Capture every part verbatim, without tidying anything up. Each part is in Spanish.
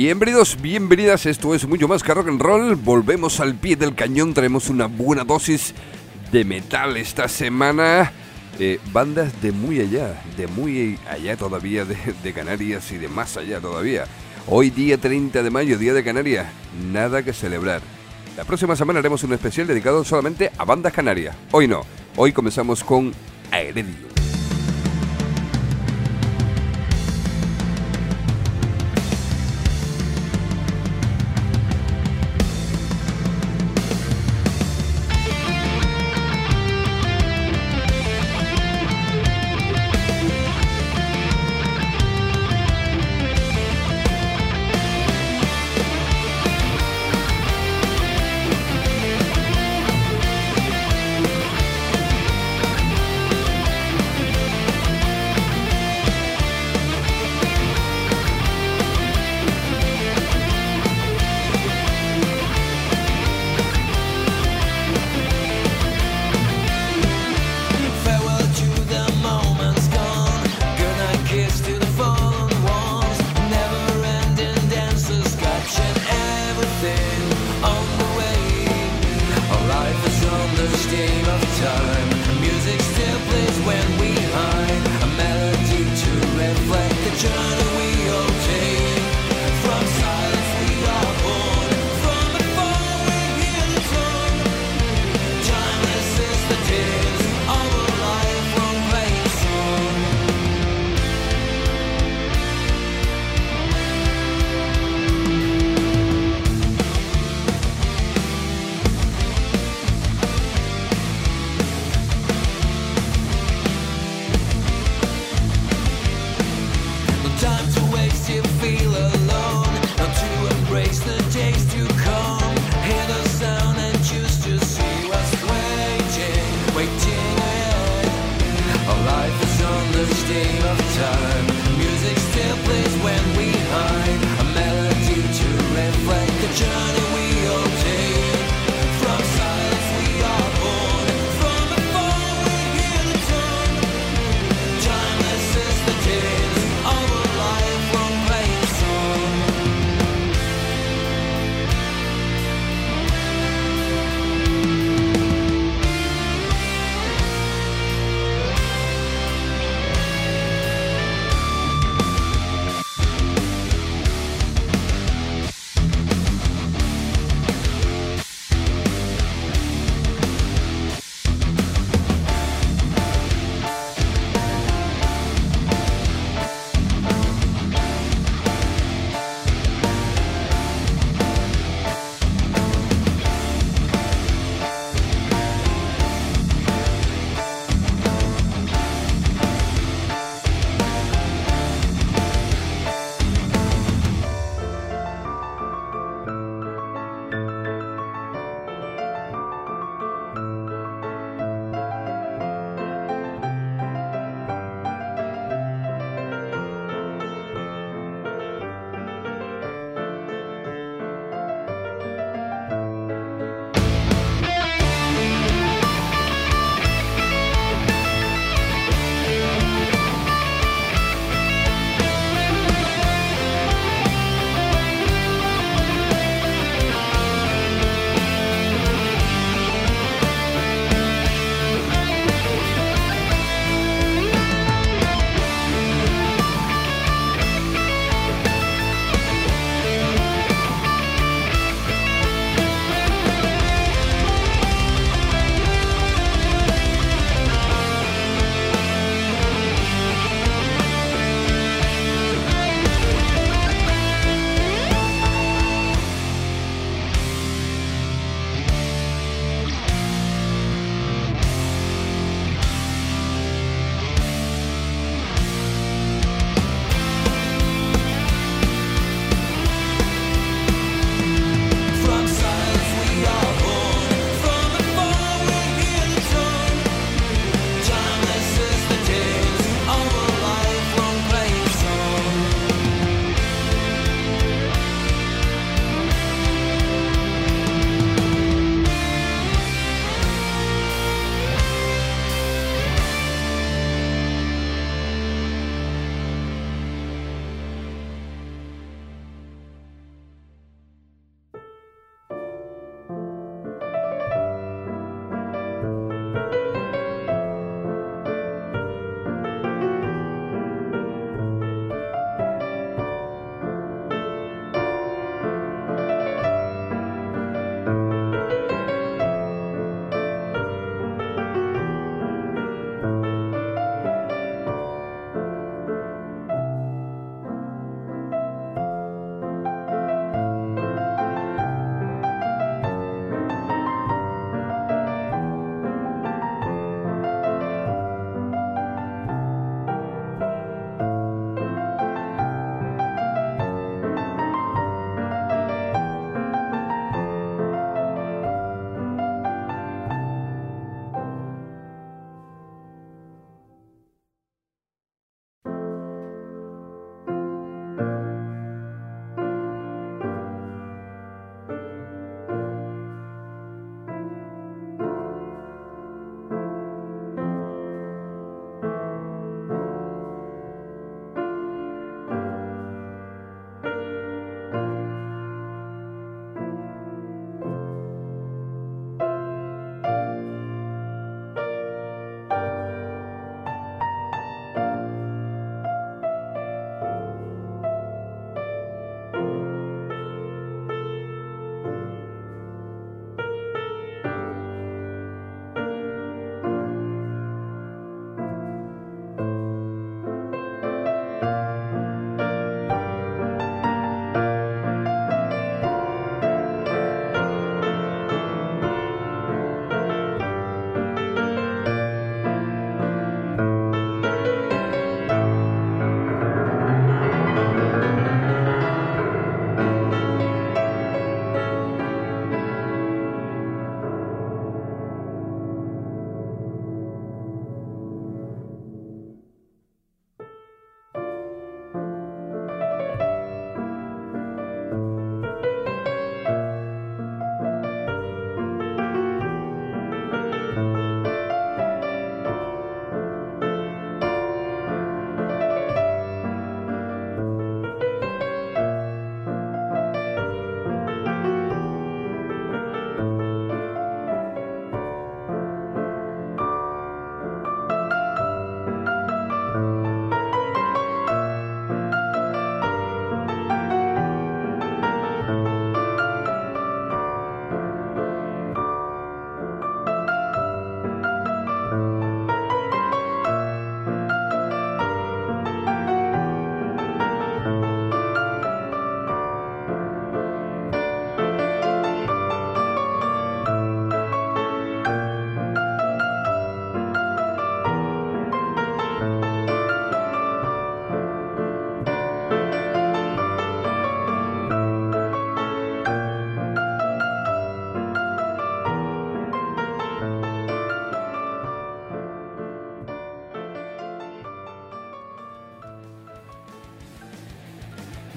Bienvenidos, bienvenidas, esto es mucho más que rock and roll. Volvemos al pie del cañón, traemos una buena dosis de metal esta semana. Eh, bandas de muy allá, de muy allá todavía, de, de Canarias y de más allá todavía. Hoy día treinta de mayo, día de Canarias, nada que celebrar. La próxima semana haremos un especial dedicado solamente a bandas canarias. Hoy no, hoy comenzamos con Aheredio.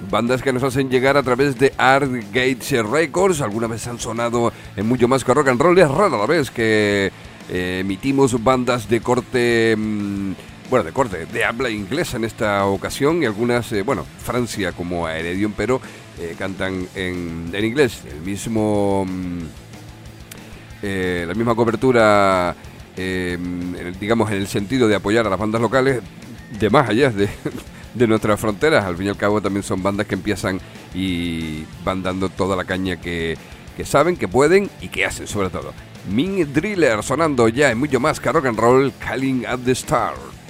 bandas que nos hacen llegar a través de Art Gates Records. Alguna vez han sonado en Mucho Más que Rock and Roll. Es rara la vez que eh, emitimos bandas de corte, mmm, bueno, de corte, de habla inglesa en esta ocasión, y algunas, eh, bueno, Francia como Aeredium, pero eh, cantan en, en inglés. El mismo, mmm, eh, la misma cobertura, eh, digamos, en el sentido de apoyar a las bandas locales, de más allá de... de nuestras fronteras. Al fin y al cabo también son bandas que empiezan y van dando toda la caña que, que saben, que pueden y que hacen sobre todo. Mean Driller sonando ya en Mucho Más que Rock and Roll, Calling at the Star.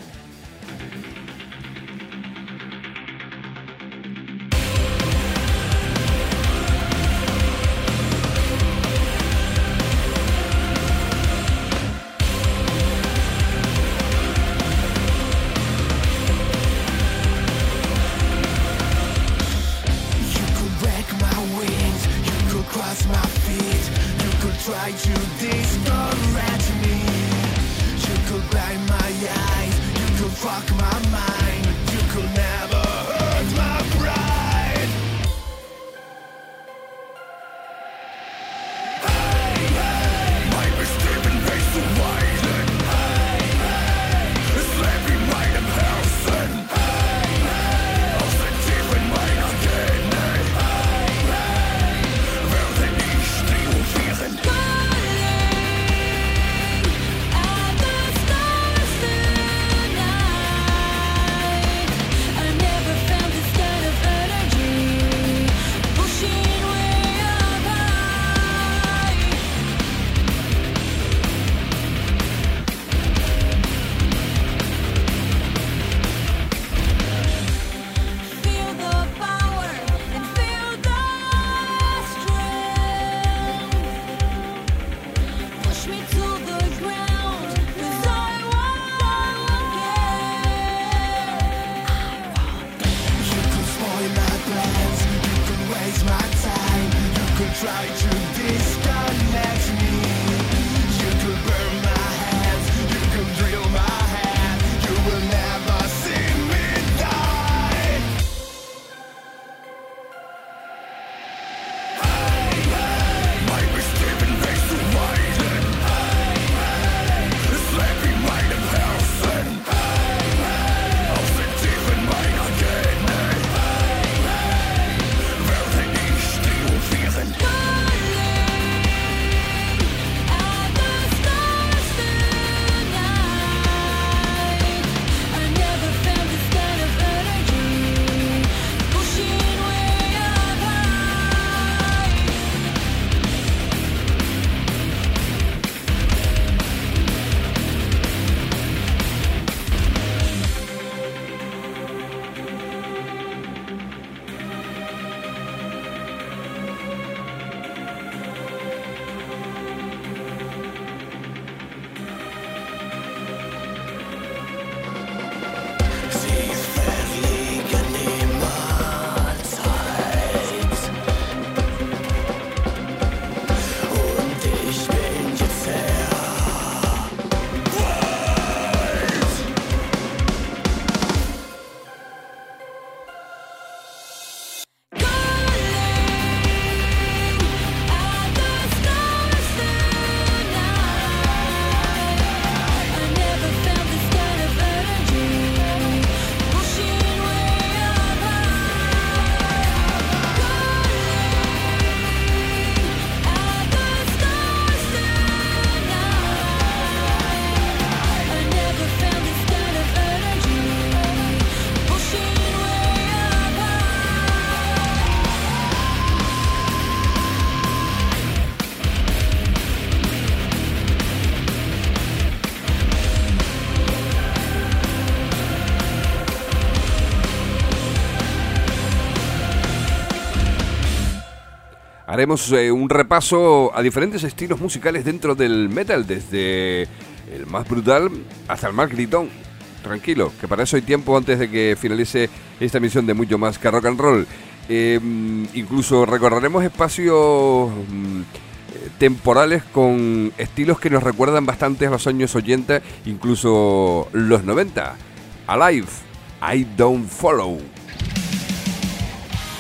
Haremos eh, un repaso a diferentes estilos musicales dentro del metal, desde el más brutal hasta el más gritón. Tranquilo, que para eso hay tiempo antes de que finalice esta emisión de Mucho Más que Rock and Roll. Eh, incluso recorreremos espacios mm, temporales con estilos que nos recuerdan bastante a los años ochenta, incluso los noventa. Alive, I Don't Follow.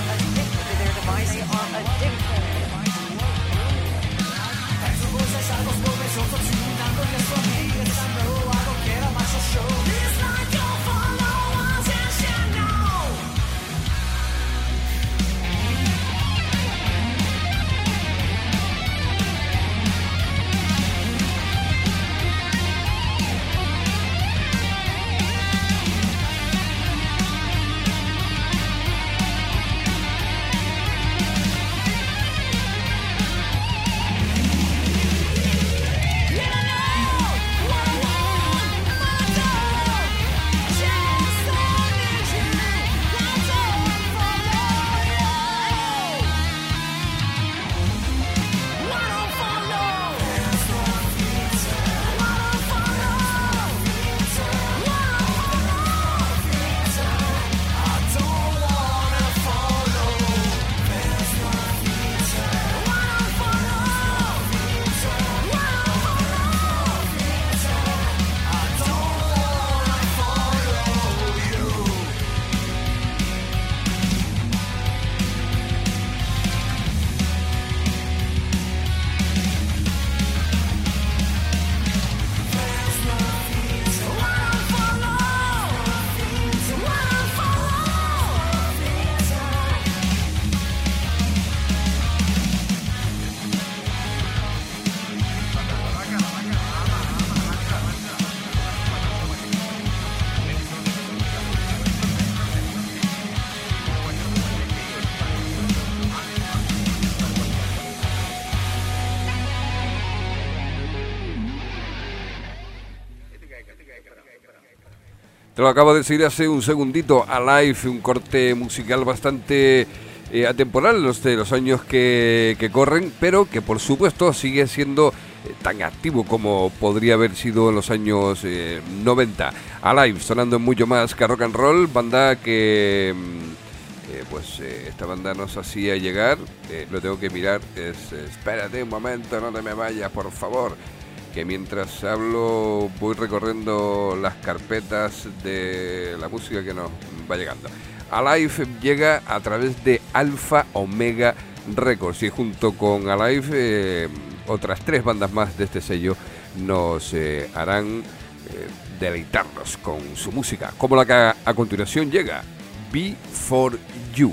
Te lo acabo de decir hace un segundito. Alive, un corte musical bastante eh, atemporal, los de los años que, que corren, pero que por supuesto sigue siendo eh, tan activo como podría haber sido en los años eh, noventa. Alive, sonando en mucho más que rock and roll, banda que eh, pues eh, esta banda nos hacía llegar, eh, lo tengo que mirar, es espérate un momento, no te me vayas por favor, que mientras hablo voy recorriendo las carpetas de la música que nos va llegando. Alive llega a través de Alpha Omega Records y junto con Alive eh, otras tres bandas más de este sello nos eh, harán eh, deleitarnos con su música, como la que a, a continuación llega, Be For You.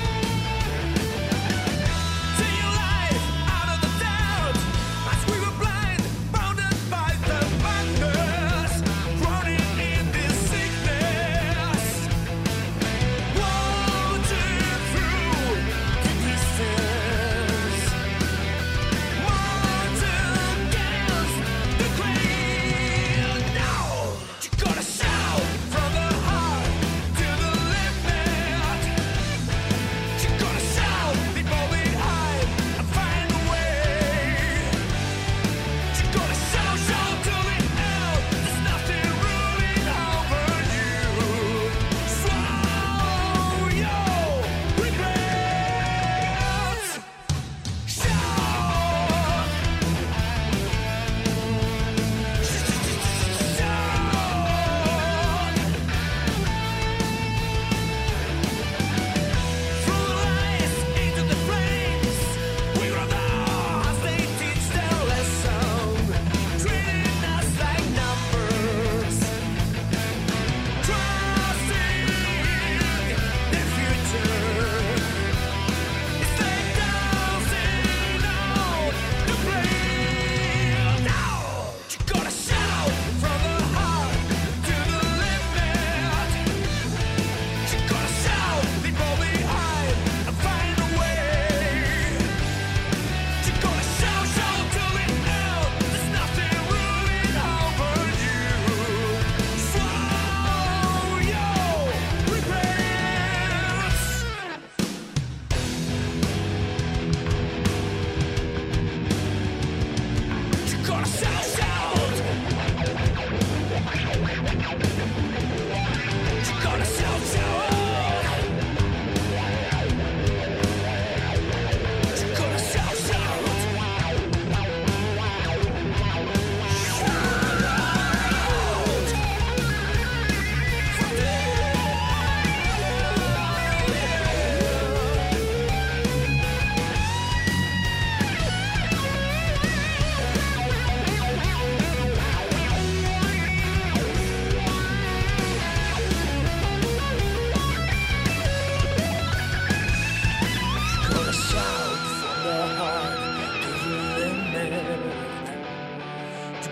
We were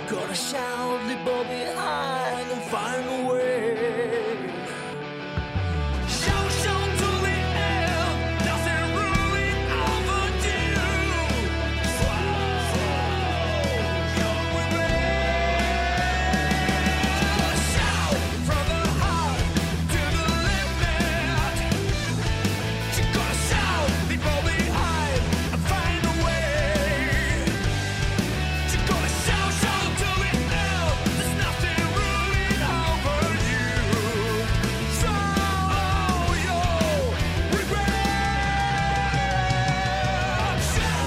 Gotta shout, leave all behind and find a way. Shout, shout to the air, nothing ruling over you. Swallow your regret. Shout from the heart to the limit. You gotta shout, leave all behind and find a way. You gotta shout, shout till the end. There's nothing ruling over you. Swallow your regret.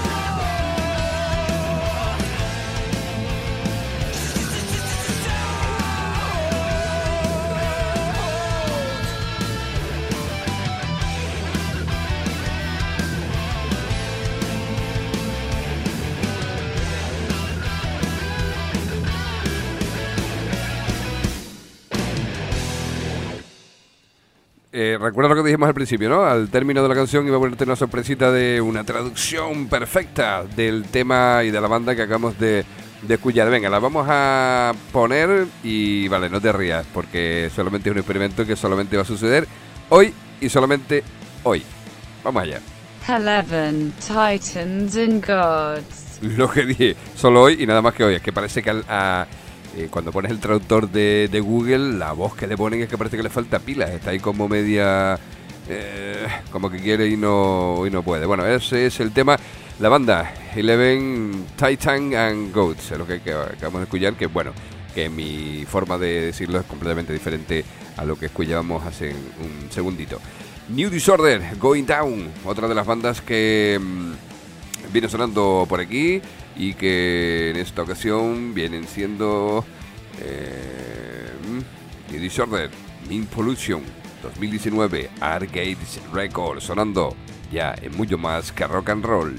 Eh, recuerda lo que dijimos al principio, ¿no? Al término de la canción iba a ponerte una sorpresita de una traducción perfecta del tema y de la banda que acabamos de, de escuchar. Venga, la vamos a poner y vale, no te rías, porque solamente es un experimento que solamente va a suceder hoy y solamente hoy. Vamos allá. Eleven Titans and Gods. Lo que dije, solo hoy y nada más que hoy. Es que parece que al, a, eh, cuando pones el traductor de, de Google, la voz que le ponen es que parece que le falta pilas. Está ahí como media... Eh, como que quiere y no, y no puede. Bueno, ese es el tema. La banda Eleven Titan and Goats, es lo que, que acabamos de escuchar. Que bueno, que mi forma de decirlo es completamente diferente a lo que escuchábamos hace un segundito. New Disorder, Going Down, otra de las bandas que mmm, viene sonando por aquí y que en esta ocasión vienen siendo eh, New Disorder, Mean Pollution, dos mil diecinueve, Arcades Records, sonando ya en mucho más que rock and roll.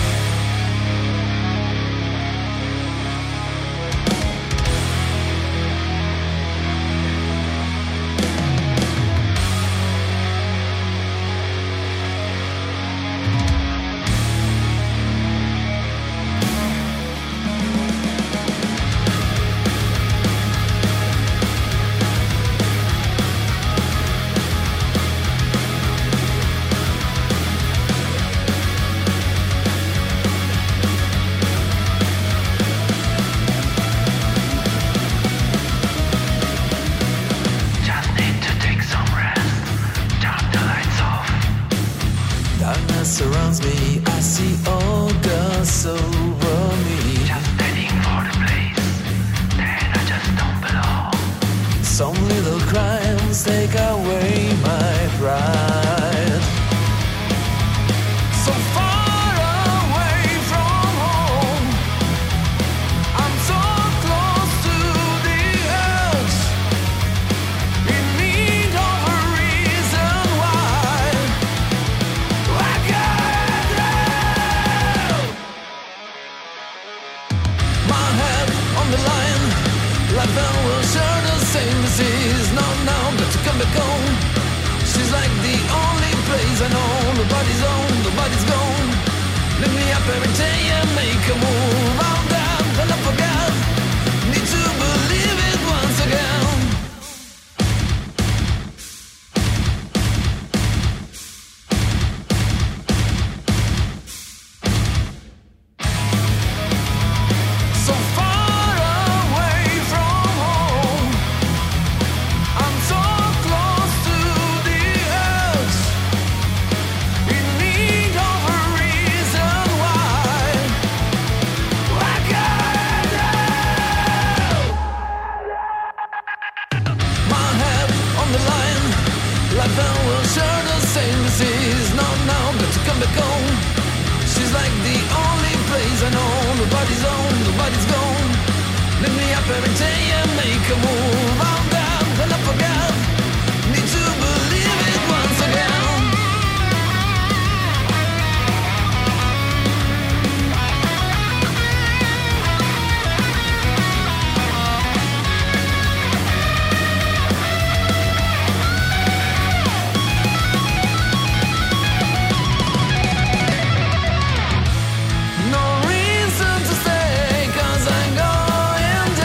Surrounds me, I see all girls over me. Just heading for the place, then I just don't belong. Some little crimes take away my pride. So far away from home, I'm so close to the edge, in need of a reason why I can't live. My head on the line, like that will share the same disease. No, no, got to come back home. She's like the only place I know. Nobody's home, nobody's gone. Lift me up every day and make a move. I'm down and I forgot. Need to believe it once again. So far away from home, I'm so close to the edge, in need of a reason why I can't live. My head on the line, like that will share the same disease. No, no, got to come back home. She's like the only place I know. Nobody's home, nobody's gone. Lift me up every day and make a move. I'm down and I forgot. Need to believe it once again. No reason to stay, 'cause I'm going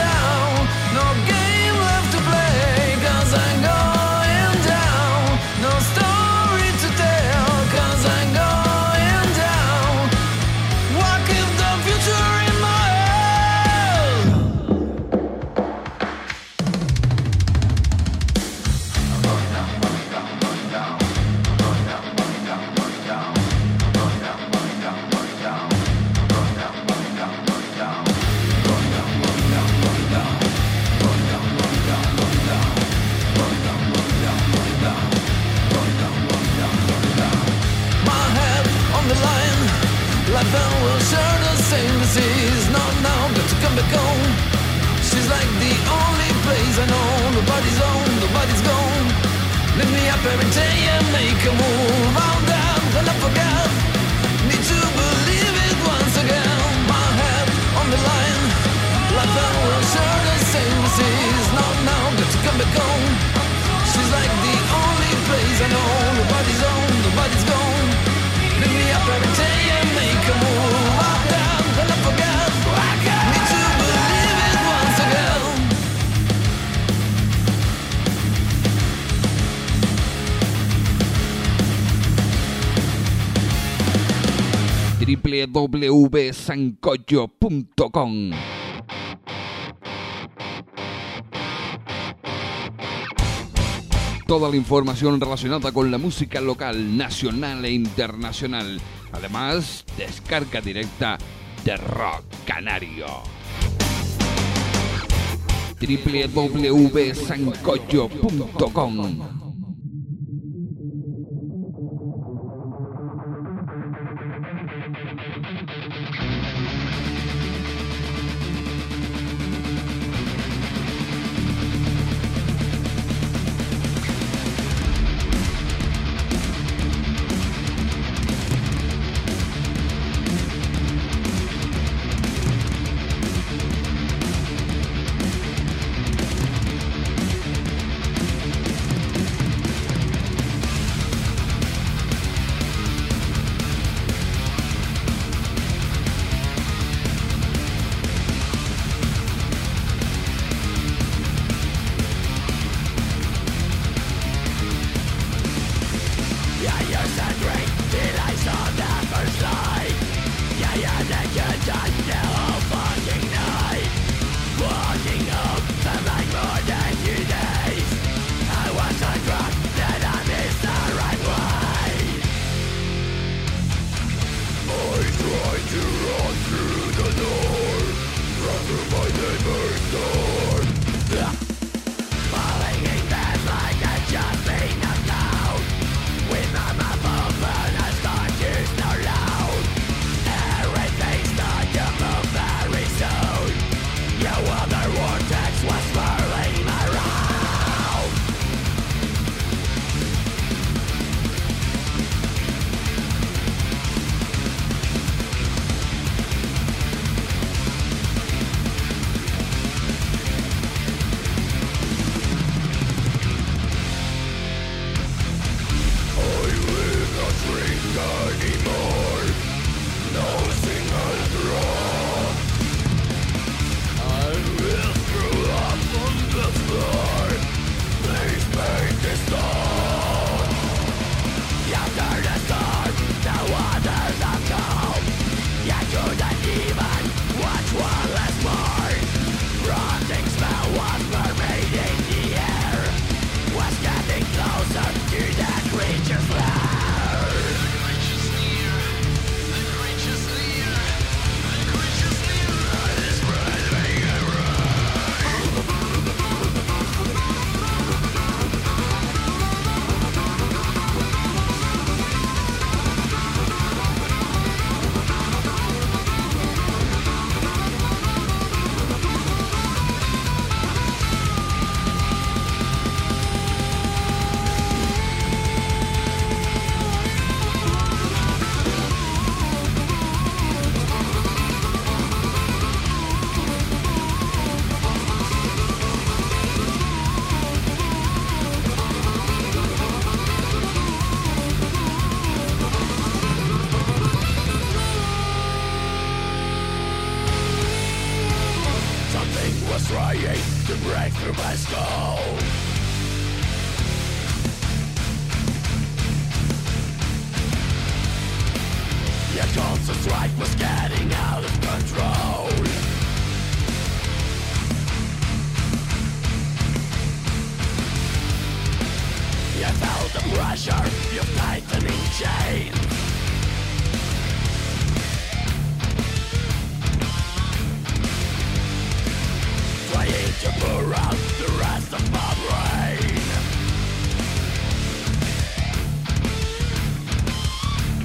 back home. She's like the only place I know. Nobody's home, nobody's gone. Lift me up every day and make a move. I'm down and I forgot. Need to believe it once again. My head on the line. Life and will share the same disease. Now, now, got to come back home. She's like the only place I know. Nobody's home, nobody's gone. Lift me up every day and make a move. I'm down and I forgot. Need to believe it once again. w w w punto sancocho punto com. Toda la información relacionada con la música local, nacional e internacional. Además, descarga directa de Rock Canario. w w w punto sancocho punto com.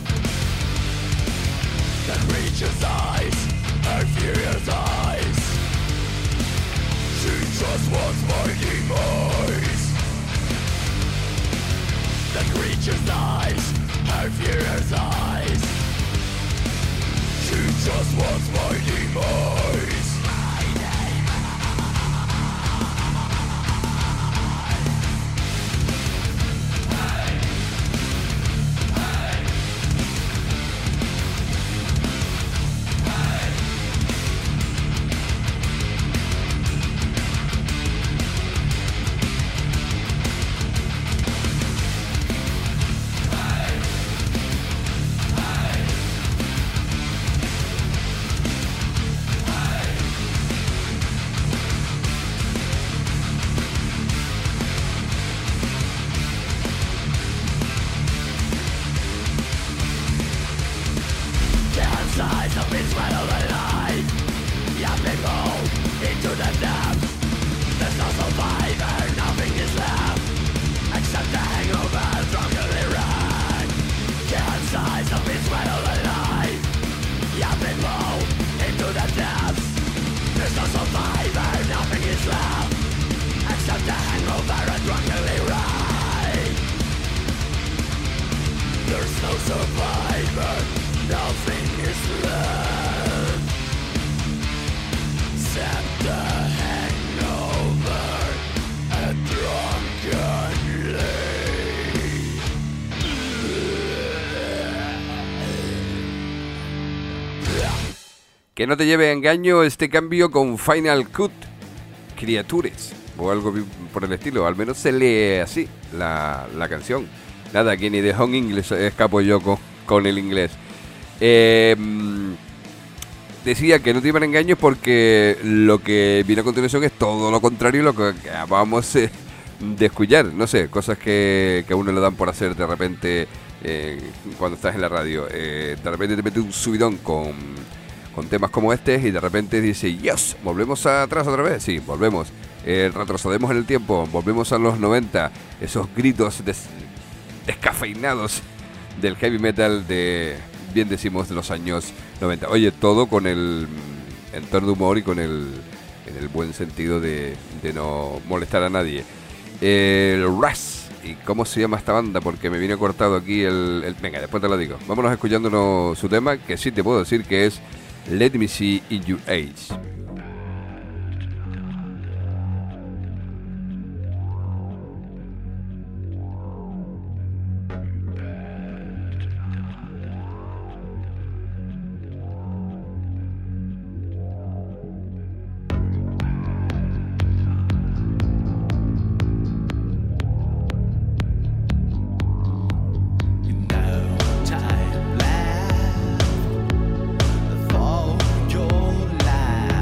Reaches eyes, her furious eyes. Just eyes, her furious eyes. She just wants my demise. Que no te lleve a engaño este cambio con Final Cut Creatures o algo por el estilo, al menos se lee así la, la canción. Nada, que ni de home inglés escapo yo con, con el inglés. Eh, decía que no te llevan a engaño porque lo que viene a continuación es todo lo contrario a lo que acabamos eh, de escuchar. No sé, cosas que, que a uno le dan por hacer de repente eh, cuando estás en la radio. Eh, de repente te mete un subidón con... con temas como este y de repente dice, yes, ¿volvemos atrás otra vez? Sí, volvemos. Eh, retrocedemos en el tiempo, volvemos a los noventa. Esos gritos des- descafeinados del heavy metal de, bien decimos, de los años noventa. Oye, todo con el entorno de humor y con el, en el buen sentido de, de no molestar a nadie. El Rush. ¿Y cómo se llama esta banda? Porque me viene cortado aquí el, el... Venga, después te lo digo. Vámonos escuchándonos su tema, que sí te puedo decir que es Let Me See In Your Age. For your life.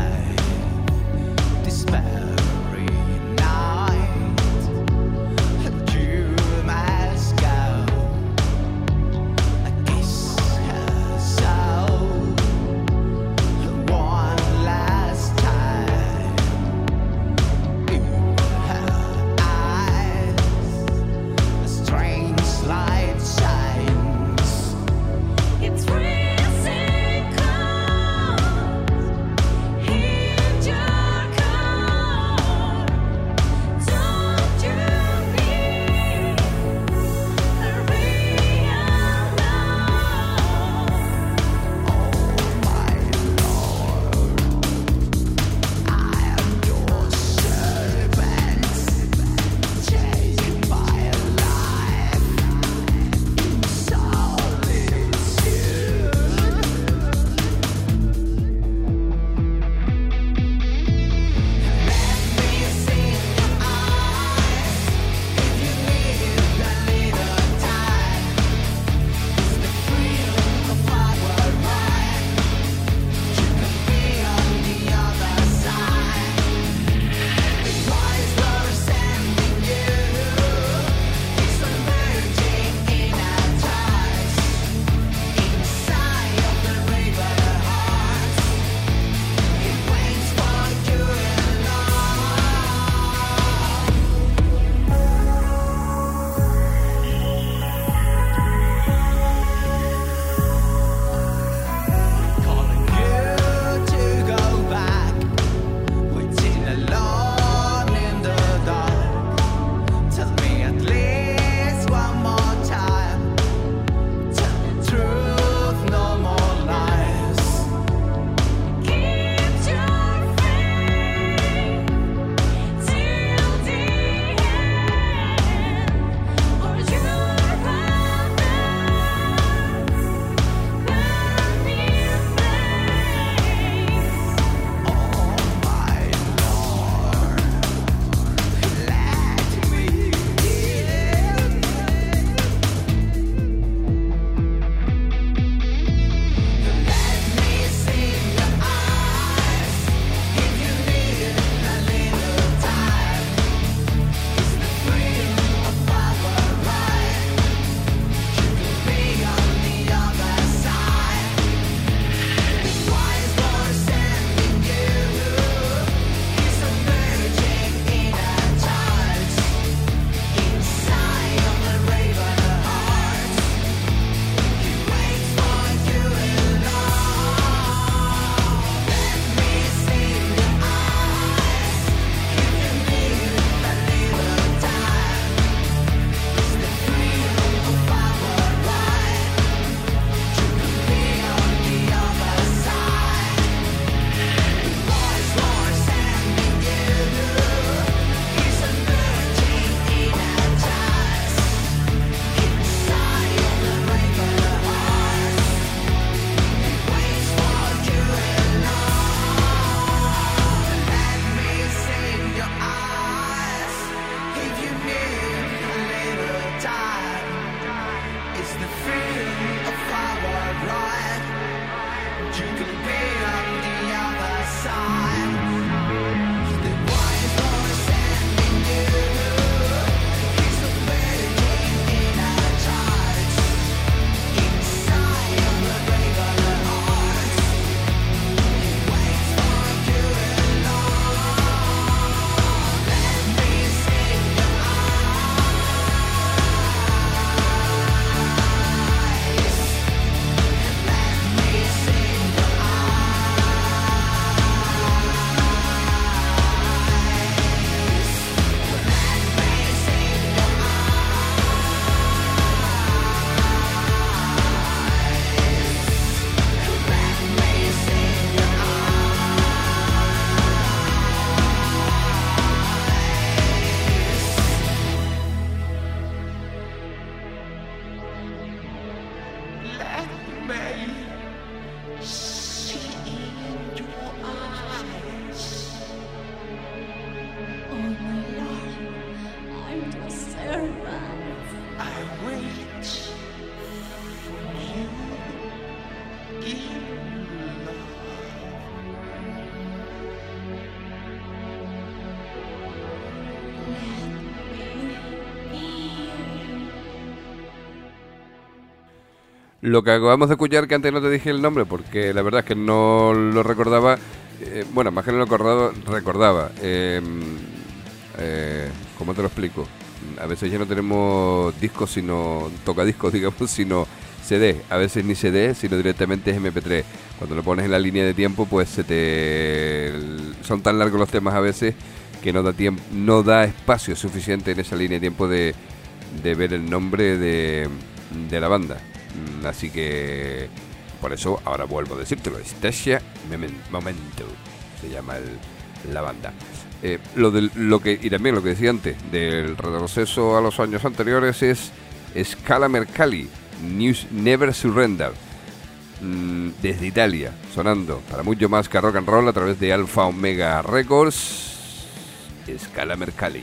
Lo que acabamos de escuchar, que antes no te dije el nombre, porque la verdad es que no lo recordaba, eh, bueno, más que no lo recordaba, recordaba eh, eh, ¿cómo te lo explico? A veces ya no tenemos discos, sino tocadiscos, digamos, sino C D. A veces ni C D, sino directamente es eme pe tres. Cuando lo pones en la línea de tiempo, pues se te son tan largos los temas a veces que no da tiempo, no da espacio suficiente en esa línea de tiempo de, de ver el nombre de, de la banda. Así que por eso ahora vuelvo a decírtelo. Stasia Momento se llama el, la banda. Eh, lo, de, lo que y también lo que decía antes del retroceso a los años anteriores es Scala Mercalli, News Never Surrender, mm, desde Italia, sonando para mucho más que rock and roll a través de Alfa Omega Records. Scala Mercalli.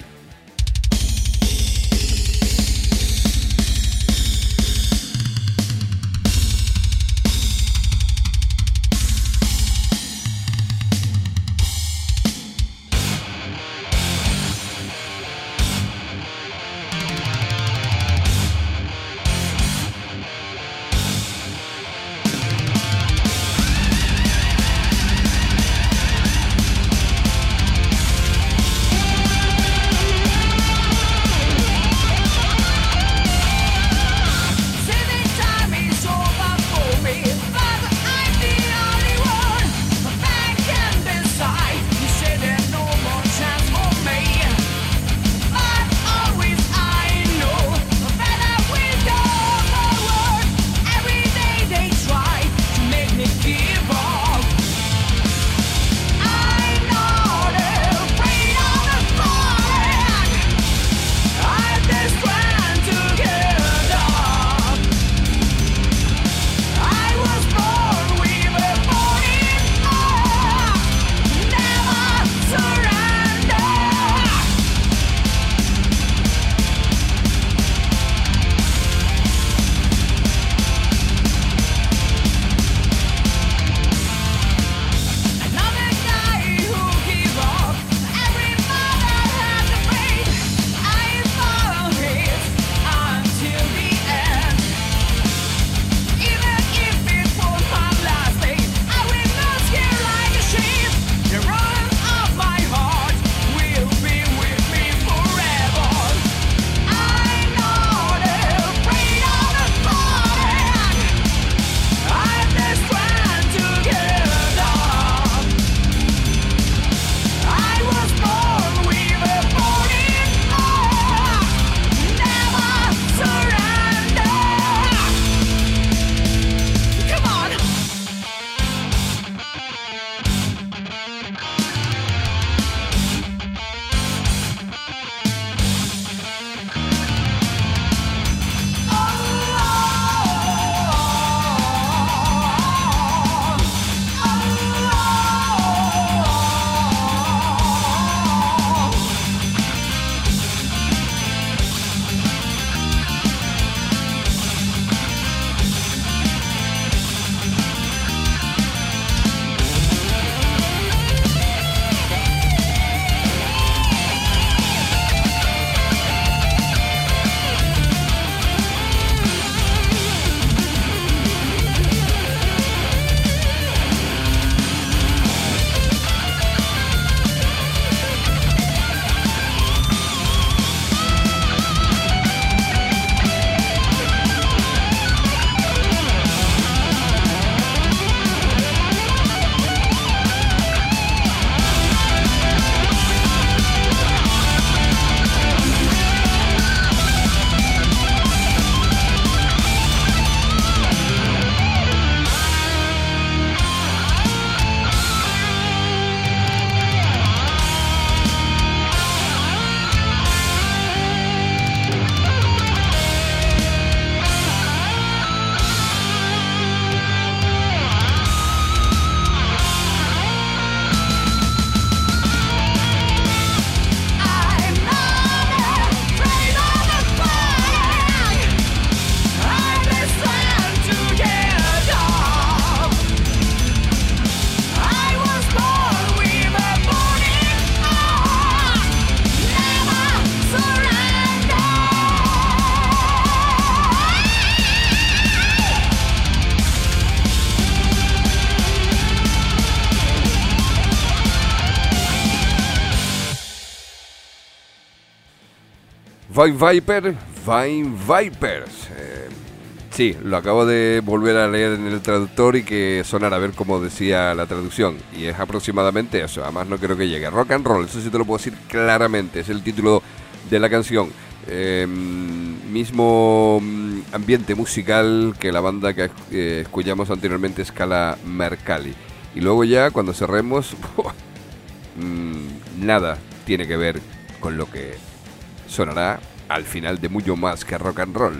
Thank Vine Viper, Vine Vipers. Eh, sí, lo acabo de volver a leer en el traductor y que sonara a ver cómo decía la traducción. Y es aproximadamente eso, además no creo que llegue. Rock and Roll, eso sí te lo puedo decir claramente, es el título de la canción. Eh, mismo ambiente musical que la banda que eh, escuchamos anteriormente, Scala Mercalli. Y luego ya cuando cerremos, mmm, nada tiene que ver con lo que sonará al final de Mucho Más que Rock and Roll.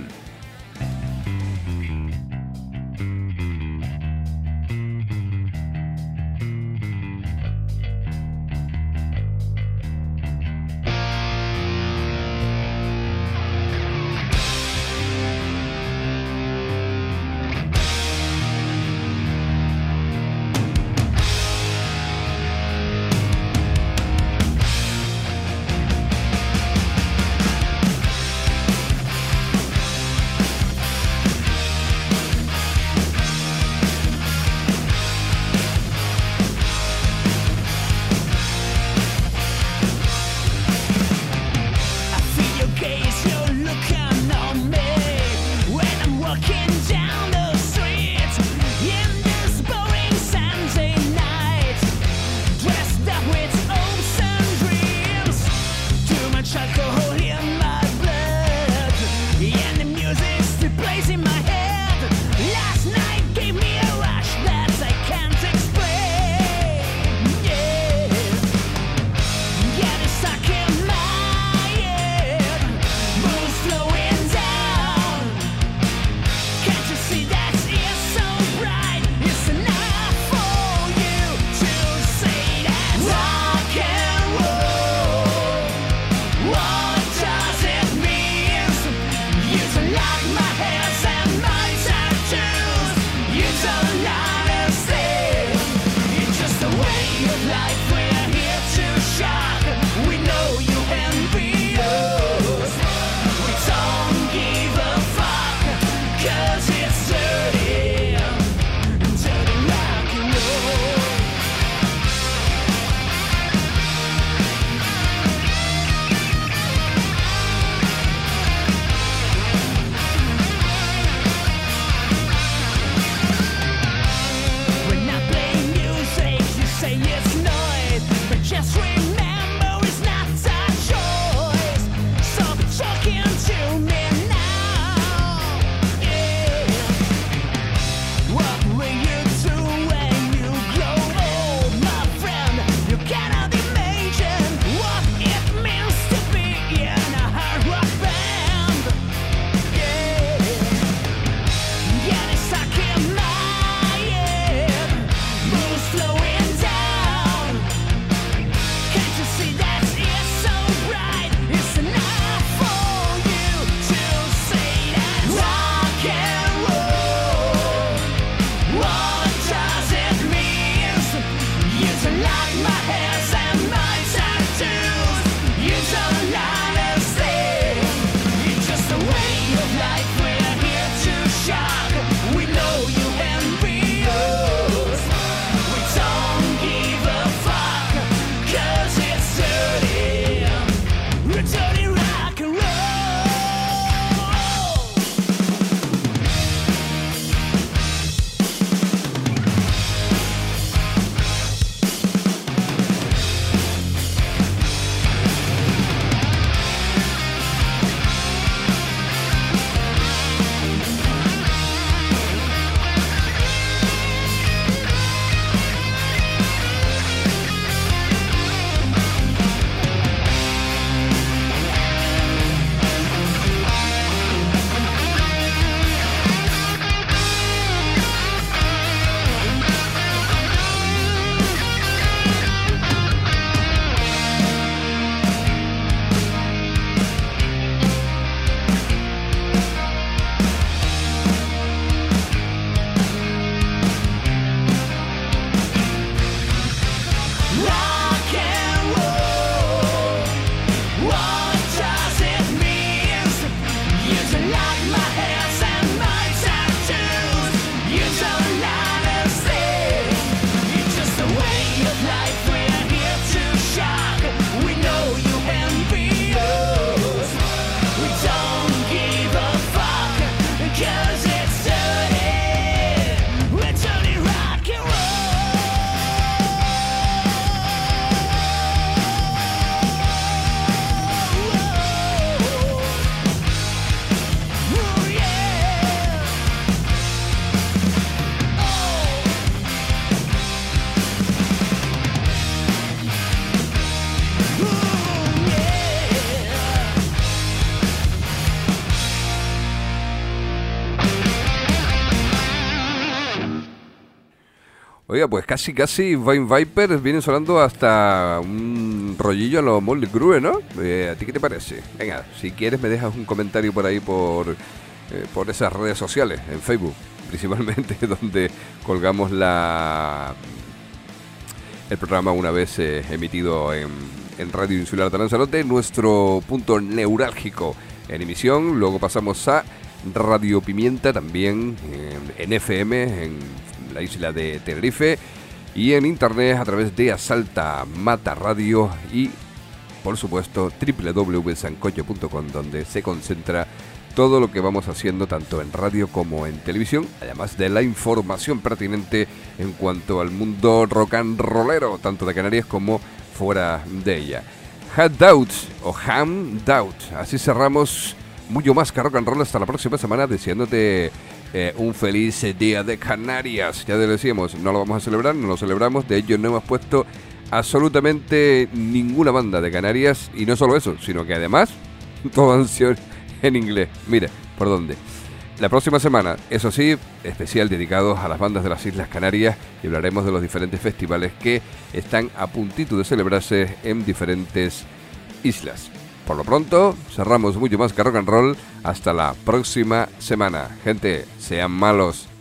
Oiga, pues casi, casi Vine Vipers vienen sonando hasta un rollillo a los Motley Crue, ¿no? Eh, ¿A ti qué te parece? Venga, si quieres me dejas un comentario por ahí por, eh, por esas redes sociales, en Facebook, principalmente, donde colgamos la el programa una vez eh, emitido en, en Radio Insular de Lanzarote, nuestro punto neurálgico en emisión. Luego pasamos a Radio Pimienta, también en, en F M, en la isla de Tenerife, y en internet a través de Asalta Mata Radio y, por supuesto, doble u doble u doble u punto sancocho punto com, donde se concentra todo lo que vamos haciendo tanto en radio como en televisión, además de la información pertinente en cuanto al mundo rock and rollero, tanto de Canarias como fuera de ella. Handout o Handout, así cerramos mucho más que rock and roll hasta la próxima semana, deseándote eh, un feliz día de Canarias. Ya te decíamos, no lo vamos a celebrar, no lo celebramos, de hecho no hemos puesto absolutamente ninguna banda de Canarias, y no solo eso, sino que además todo han sido en inglés. Mira, ¿por dónde? La próxima semana, eso sí, especial dedicado a las bandas de las Islas Canarias, y hablaremos de los diferentes festivales que están a puntito de celebrarse en diferentes islas. Por lo pronto, cerramos mucho más que rock and roll. Hasta la próxima semana. Gente, sean malos.